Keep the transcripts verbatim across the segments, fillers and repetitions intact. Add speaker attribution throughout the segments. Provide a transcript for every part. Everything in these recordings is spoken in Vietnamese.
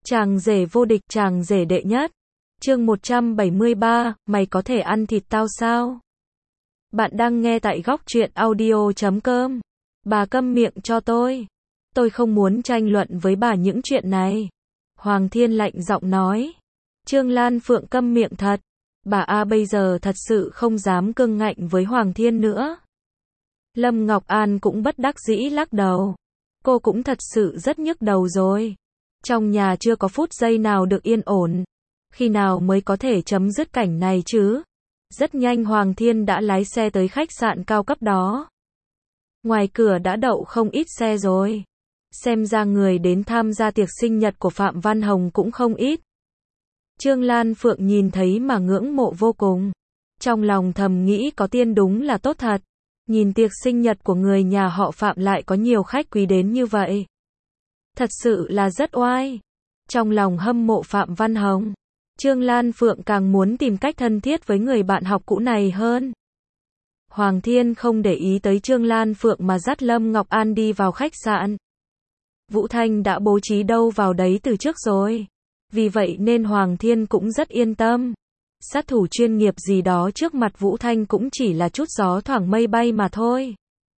Speaker 1: Chàng rể vô địch, chàng rể đệ nhất. Chương một trăm bảy mươi ba, mày có thể ăn thịt tao sao? Bạn đang nghe tại góc truyện audio chấm com. Bà câm miệng cho tôi. Tôi không muốn tranh luận với bà những chuyện này. Hoàng Thiên lạnh giọng nói. Trương Lan Phượng câm miệng thật. Bà A bây giờ thật sự không dám cương ngạnh với Hoàng Thiên nữa. Lâm Ngọc An cũng bất đắc dĩ lắc đầu. Cô cũng thật sự rất nhức đầu rồi. Trong nhà chưa có phút giây nào được yên ổn. Khi nào mới có thể chấm dứt cảnh này chứ? Rất nhanh Hoàng Thiên đã lái xe tới khách sạn cao cấp đó. Ngoài cửa đã đậu không ít xe rồi. Xem ra người đến tham gia tiệc sinh nhật của Phạm Văn Hồng cũng không ít. Trương Lan Phượng nhìn thấy mà ngưỡng mộ vô cùng. Trong lòng thầm nghĩ có tiên đúng là tốt thật. Nhìn tiệc sinh nhật của người nhà họ Phạm lại có nhiều khách quý đến như vậy. Thật sự là rất oai. Trong lòng hâm mộ Phạm Văn Hồng, Trương Lan Phượng càng muốn tìm cách thân thiết với người bạn học cũ này hơn. Hoàng Thiên không để ý tới Trương Lan Phượng mà dắt Lâm Ngọc An đi vào khách sạn. Vũ Thanh đã bố trí đâu vào đấy từ trước rồi. Vì vậy nên Hoàng Thiên cũng rất yên tâm. Sát thủ chuyên nghiệp gì đó trước mặt Vũ Thanh cũng chỉ là chút gió thoảng mây bay mà thôi.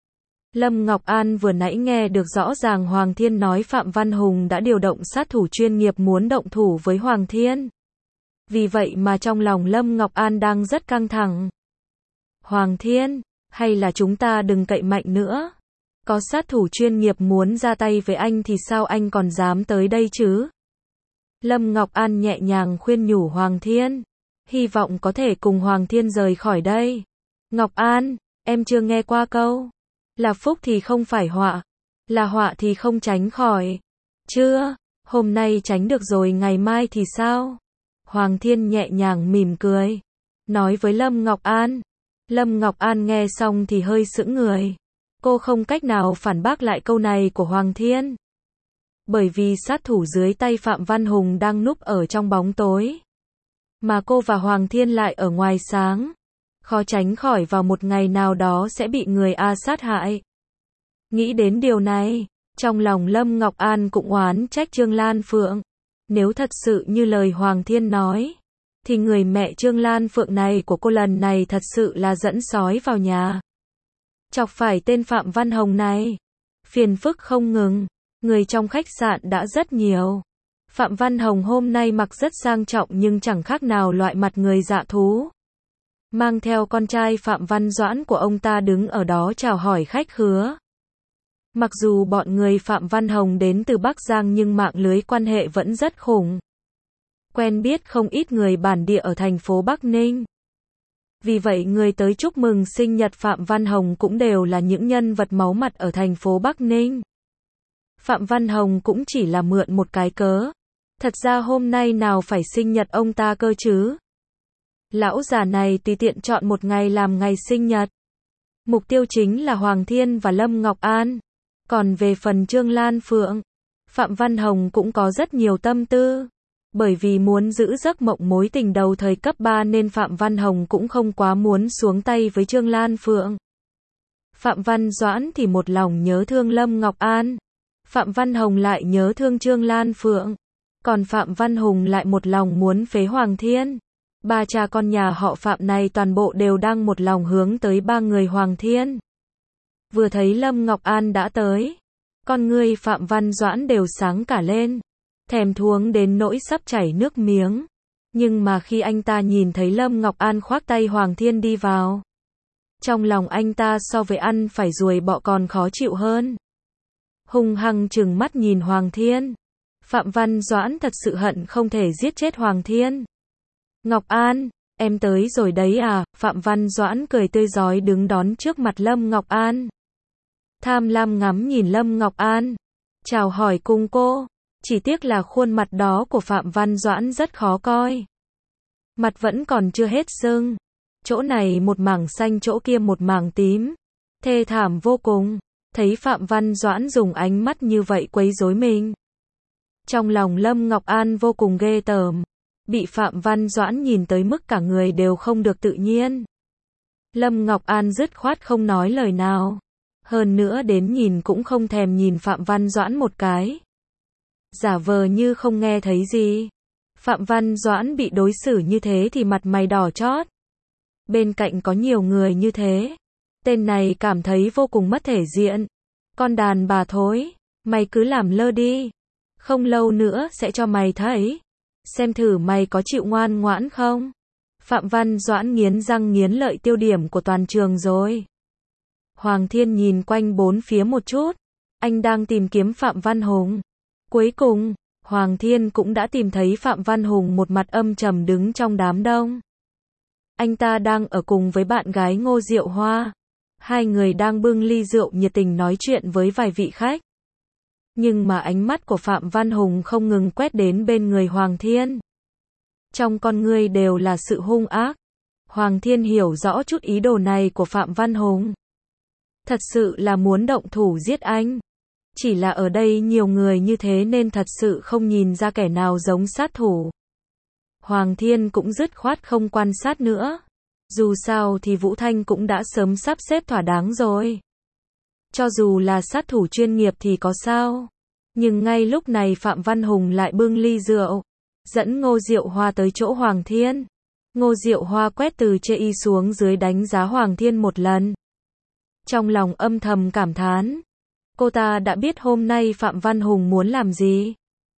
Speaker 1: Lâm Ngọc An vừa nãy nghe được rõ ràng Hoàng Thiên nói Phạm Văn Hùng đã điều động sát thủ chuyên nghiệp muốn động thủ với Hoàng Thiên. Vì vậy mà trong lòng Lâm Ngọc An đang rất căng thẳng. Hoàng Thiên, hay là chúng ta đừng cậy mạnh nữa. Có sát thủ chuyên nghiệp muốn ra tay với anh thì sao anh còn dám tới đây chứ? Lâm Ngọc An nhẹ nhàng khuyên nhủ Hoàng Thiên. Hy vọng có thể cùng Hoàng Thiên rời khỏi đây. Ngọc An, em chưa nghe qua câu. Là phúc thì không phải họa. Là họa thì không tránh khỏi. Chưa, hôm nay tránh được rồi ngày mai thì sao? Hoàng Thiên nhẹ nhàng mỉm cười. Nói với Lâm Ngọc An. Lâm Ngọc An nghe xong thì hơi sững người. Cô không cách nào phản bác lại câu này của Hoàng Thiên. Bởi vì sát thủ dưới tay Phạm Văn Hùng đang núp ở trong bóng tối. Mà cô và Hoàng Thiên lại ở ngoài sáng. Khó tránh khỏi vào một ngày nào đó sẽ bị người A sát hại. Nghĩ đến điều này, trong lòng Lâm Ngọc An cũng oán trách Trương Lan Phượng. Nếu thật sự như lời Hoàng Thiên nói, thì người mẹ Trương Lan Phượng này của cô lần này thật sự là dẫn sói vào nhà. Chọc phải tên Phạm Văn Hồng này. Phiền phức không ngừng. Người trong khách sạn đã rất nhiều. Phạm Văn Hồng hôm nay mặc rất sang trọng nhưng chẳng khác nào loại mặt người dạ thú. Mang theo con trai Phạm Văn Doãn của ông ta đứng ở đó chào hỏi khách khứa. Mặc dù bọn người Phạm Văn Hồng đến từ Bắc Giang nhưng mạng lưới quan hệ vẫn rất khủng. Quen biết không ít người bản địa ở thành phố Bắc Ninh. Vì vậy người tới chúc mừng sinh nhật Phạm Văn Hồng cũng đều là những nhân vật máu mặt ở thành phố Bắc Ninh. Phạm Văn Hồng cũng chỉ là mượn một cái cớ. Thật ra hôm nay nào phải sinh nhật ông ta cơ chứ. Lão già này tùy tiện chọn một ngày làm ngày sinh nhật. Mục tiêu chính là Hoàng Thiên và Lâm Ngọc An. Còn về phần Trương Lan Phượng, Phạm Văn Hồng cũng có rất nhiều tâm tư. Bởi vì muốn giữ giấc mộng mối tình đầu thời cấp ba nên Phạm Văn Hồng cũng không quá muốn xuống tay với Trương Lan Phượng. Phạm Văn Doãn thì một lòng nhớ thương Lâm Ngọc An. Phạm Văn Hồng lại nhớ thương Trương Lan Phượng. Còn Phạm Văn Hùng lại một lòng muốn phế Hoàng Thiên. Ba cha con nhà họ Phạm này toàn bộ đều đang một lòng hướng tới ba người Hoàng Thiên. Vừa thấy Lâm Ngọc An đã tới, con người Phạm Văn Doãn đều sáng cả lên. Thèm thuồng đến nỗi sắp chảy nước miếng. Nhưng mà khi anh ta nhìn thấy Lâm Ngọc An khoác tay Hoàng Thiên đi vào, trong lòng anh ta so với ăn phải ruồi bọ còn khó chịu hơn. Hung hăng trừng mắt nhìn Hoàng Thiên. Phạm Văn Doãn thật sự hận không thể giết chết Hoàng Thiên. Ngọc An, em tới rồi đấy à? Phạm Văn Doãn cười tươi rói đứng đón trước mặt Lâm Ngọc An. Tham lam ngắm nhìn Lâm Ngọc An. Chào hỏi cùng cô. Chỉ tiếc là khuôn mặt đó của Phạm Văn Doãn rất khó coi. Mặt vẫn còn chưa hết sưng. Chỗ này một mảng xanh chỗ kia một mảng tím. Thê thảm vô cùng. Thấy Phạm Văn Doãn dùng ánh mắt như vậy quấy rối mình. Trong lòng Lâm Ngọc An vô cùng ghê tởm. Bị Phạm Văn Doãn nhìn tới mức cả người đều không được tự nhiên. Lâm Ngọc An dứt khoát không nói lời nào. Hơn nữa đến nhìn cũng không thèm nhìn Phạm Văn Doãn một cái. giả vờ như không nghe thấy gì. Phạm Văn Doãn bị đối xử như thế thì mặt mày đỏ chót. Bên cạnh có nhiều người như thế. Tên này cảm thấy vô cùng mất thể diện. Con đàn bà thối, mày cứ làm lơ đi. Không lâu nữa sẽ cho mày thấy. Xem thử mày có chịu ngoan ngoãn không? Phạm Văn Doãn nghiến răng nghiến lợi tiêu điểm của toàn trường rồi. Hoàng Thiên nhìn quanh bốn phía một chút. Anh đang tìm kiếm Phạm Văn Hùng. Cuối cùng, Hoàng Thiên cũng đã tìm thấy Phạm Văn Hùng một mặt âm trầm đứng trong đám đông. Anh ta đang ở cùng với bạn gái Ngô Diệu Hoa. Hai người đang bưng ly rượu nhiệt tình nói chuyện với vài vị khách. Nhưng mà ánh mắt của Phạm Văn Hùng không ngừng quét đến bên người Hoàng Thiên. Trong con người đều là sự hung ác. Hoàng Thiên hiểu rõ chút ý đồ này của Phạm Văn Hùng. Thật sự là muốn động thủ giết anh. Chỉ là ở đây nhiều người như thế nên thật sự không nhìn ra kẻ nào giống sát thủ. Hoàng Thiên cũng dứt khoát không quan sát nữa. Dù sao thì Vũ Thanh cũng đã sớm sắp xếp thỏa đáng rồi. Cho dù là sát thủ chuyên nghiệp thì có sao. Nhưng ngay lúc này Phạm Văn Hùng lại bưng ly rượu, dẫn Ngô Diệu Hoa tới chỗ Hoàng Thiên. Ngô Diệu Hoa quét từ chê y xuống dưới đánh giá Hoàng Thiên một lần. Trong lòng âm thầm cảm thán. Cô ta đã biết hôm nay Phạm Văn Hùng muốn làm gì.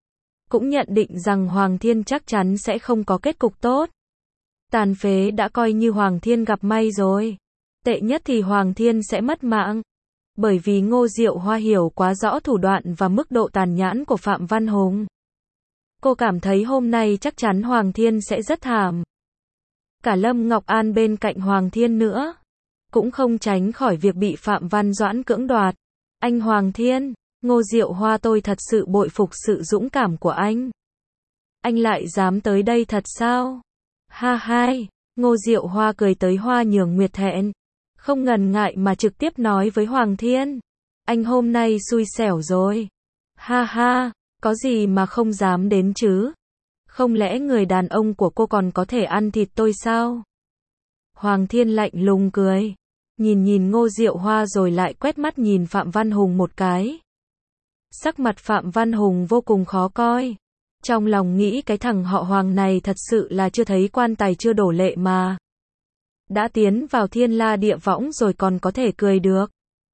Speaker 1: Cũng nhận định rằng Hoàng Thiên chắc chắn sẽ không có kết cục tốt. Tàn phế đã coi như Hoàng Thiên gặp may rồi. Tệ nhất thì Hoàng Thiên sẽ mất mạng. Bởi vì Ngô Diệu Hoa hiểu quá rõ thủ đoạn và mức độ tàn nhẫn của Phạm Văn Hùng. Cô cảm thấy hôm nay chắc chắn Hoàng Thiên sẽ rất thảm. Cả Lâm Ngọc An bên cạnh Hoàng Thiên nữa. Cũng không tránh khỏi việc bị Phạm Văn Doãn cưỡng đoạt. Anh Hoàng Thiên, Ngô Diệu Hoa tôi thật sự bội phục sự dũng cảm của anh. Anh lại dám tới đây thật sao? Ha hai, Ngô Diệu Hoa cười tới hoa nhường nguyệt thẹn. Không ngần ngại mà trực tiếp nói với Hoàng Thiên. Anh hôm nay xui xẻo rồi. Ha ha, có gì mà không dám đến chứ? Không lẽ người đàn ông của cô còn có thể ăn thịt tôi sao? Hoàng Thiên lạnh lùng cười. Nhìn nhìn Ngô Diệu Hoa rồi lại quét mắt nhìn Phạm Văn Hùng một cái. Sắc mặt Phạm Văn Hùng vô cùng khó coi. Trong lòng nghĩ cái thằng họ Hoàng này thật sự là chưa thấy quan tài chưa đổ lệ mà. Đã tiến vào thiên la địa võng rồi còn có thể cười được.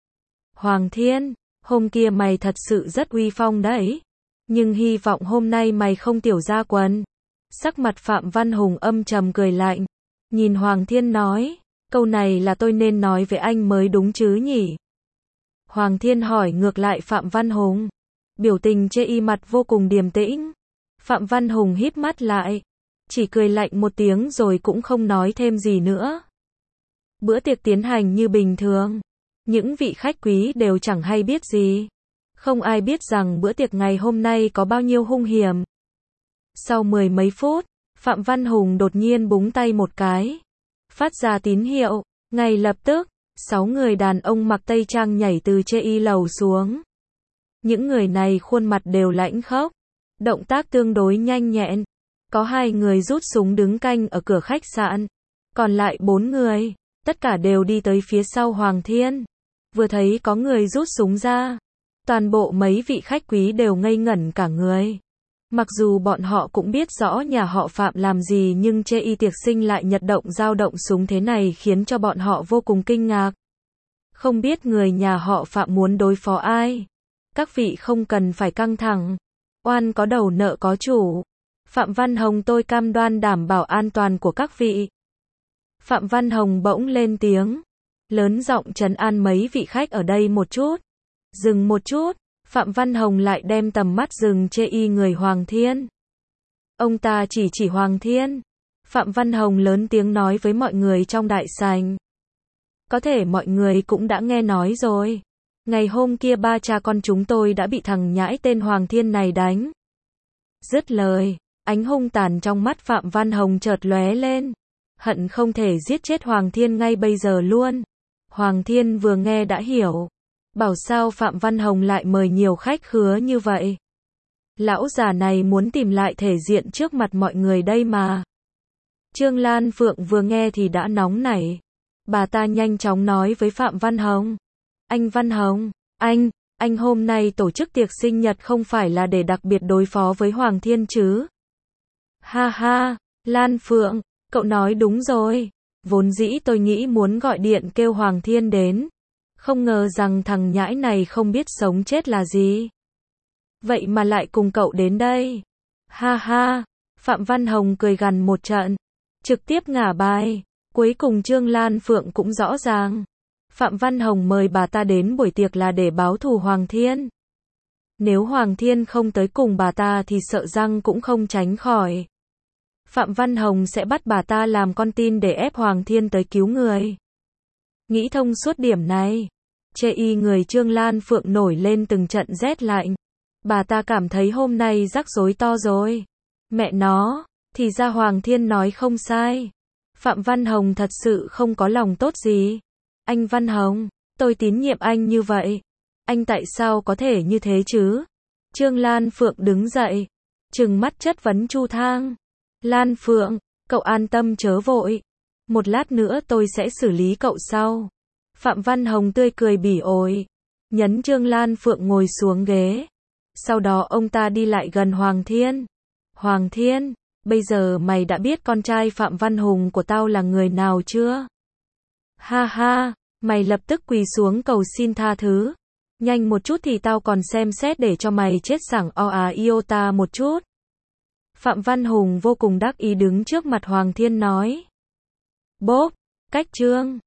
Speaker 1: Hoàng Thiên, hôm kia mày thật sự rất uy phong đấy. Nhưng hy vọng hôm nay mày không tiểu ra quần. Sắc mặt Phạm Văn Hùng âm trầm cười lạnh. Nhìn Hoàng Thiên nói. Câu này là tôi nên nói với anh mới đúng chứ nhỉ? Hoàng Thiên hỏi ngược lại Phạm Văn Hùng. Biểu tình chê y mặt vô cùng điềm tĩnh. Phạm Văn Hùng híp mắt lại. Chỉ cười lạnh một tiếng rồi cũng không nói thêm gì nữa. Bữa tiệc tiến hành như bình thường. Những vị khách quý đều chẳng hay biết gì. Không ai biết rằng bữa tiệc ngày hôm nay có bao nhiêu hung hiểm. Sau mười mấy phút, Phạm Văn Hùng đột nhiên búng tay một cái. Phát ra tín hiệu, ngay lập tức, sáu người đàn ông mặc tây trang nhảy từ chê y lầu xuống. Những người này khuôn mặt đều lãnh khốc, động tác tương đối nhanh nhẹn. Có hai người rút súng đứng canh ở cửa khách sạn, còn lại bốn người, tất cả đều đi tới phía sau Hoàng Thiên. Vừa thấy có người rút súng ra, toàn bộ mấy vị khách quý đều ngây ngẩn cả người. Mặc dù bọn họ cũng biết rõ nhà họ Phạm làm gì nhưng chê y tiệc sinh lại nhật động dao động súng thế này khiến cho bọn họ vô cùng kinh ngạc. Không biết người nhà họ Phạm muốn đối phó ai. Các vị không cần phải căng thẳng. Oan có đầu nợ có chủ. Phạm Văn Hồng tôi cam đoan đảm bảo an toàn của các vị. Phạm Văn Hồng bỗng lên tiếng. Lớn giọng trấn an mấy vị khách ở đây một chút. Dừng một chút. Phạm Văn Hồng lại đem tầm mắt dừng chê y người Hoàng Thiên. Ông ta chỉ chỉ Hoàng Thiên. Phạm Văn Hồng lớn tiếng nói với mọi người trong đại sảnh. Có thể mọi người cũng đã nghe nói rồi. Ngày hôm kia ba cha con chúng tôi đã bị thằng nhãi tên Hoàng Thiên này đánh. Dứt lời, ánh hung tàn trong mắt Phạm Văn Hồng chợt lóe lên. Hận không thể giết chết Hoàng Thiên ngay bây giờ luôn. Hoàng Thiên vừa nghe đã hiểu. Bảo sao Phạm Văn Hồng lại mời nhiều khách khứa như vậy. Lão già này muốn tìm lại thể diện trước mặt mọi người đây mà. Trương Lan Phượng vừa nghe thì đã nóng nảy. Bà ta nhanh chóng nói với Phạm Văn Hồng. Anh Văn Hồng, anh, anh hôm nay tổ chức tiệc sinh nhật không phải là để đặc biệt đối phó với Hoàng Thiên chứ? Ha ha, Lan Phượng, cậu nói đúng rồi. Vốn dĩ tôi nghĩ muốn gọi điện kêu Hoàng Thiên đến. Không ngờ rằng thằng nhãi này không biết sống chết là gì. Vậy mà lại cùng cậu đến đây. Ha ha, Phạm Văn Hồng cười gằn một trận. Trực tiếp ngả bài. Cuối cùng Trương Lan Phượng cũng rõ ràng. Phạm Văn Hồng mời bà ta đến buổi tiệc là để báo thù Hoàng Thiên. Nếu Hoàng Thiên không tới cùng bà ta thì sợ rằng cũng không tránh khỏi. Phạm Văn Hồng sẽ bắt bà ta làm con tin để ép Hoàng Thiên tới cứu người. Nghĩ thông suốt điểm này, chê y người Trương Lan Phượng nổi lên từng trận rét lạnh. Bà ta cảm thấy hôm nay rắc rối to rồi. Mẹ nó, thì ra Hoàng Thiên nói không sai. Phạm Văn Hồng thật sự không có lòng tốt gì. Anh Văn Hồng, tôi tín nhiệm anh như vậy. Anh tại sao có thể như thế chứ? Trương Lan Phượng đứng dậy, trừng mắt chất vấn Chu Thang. Lan Phượng, cậu an tâm chớ vội. Một lát nữa tôi sẽ xử lý cậu sau. Phạm Văn Hồng tươi cười bỉ ổi, nhấn Trương Lan Phượng ngồi xuống ghế. Sau đó ông ta đi lại gần Hoàng Thiên. Hoàng Thiên, bây giờ mày đã biết con trai Phạm Văn Hùng của tao là người nào chưa? Ha ha, mày lập tức quỳ xuống cầu xin tha thứ. Nhanh một chút thì tao còn xem xét để cho mày chết sảng o à iota một chút. Phạm Văn Hùng vô cùng đắc ý đứng trước mặt Hoàng Thiên nói. Bốp, cách Trương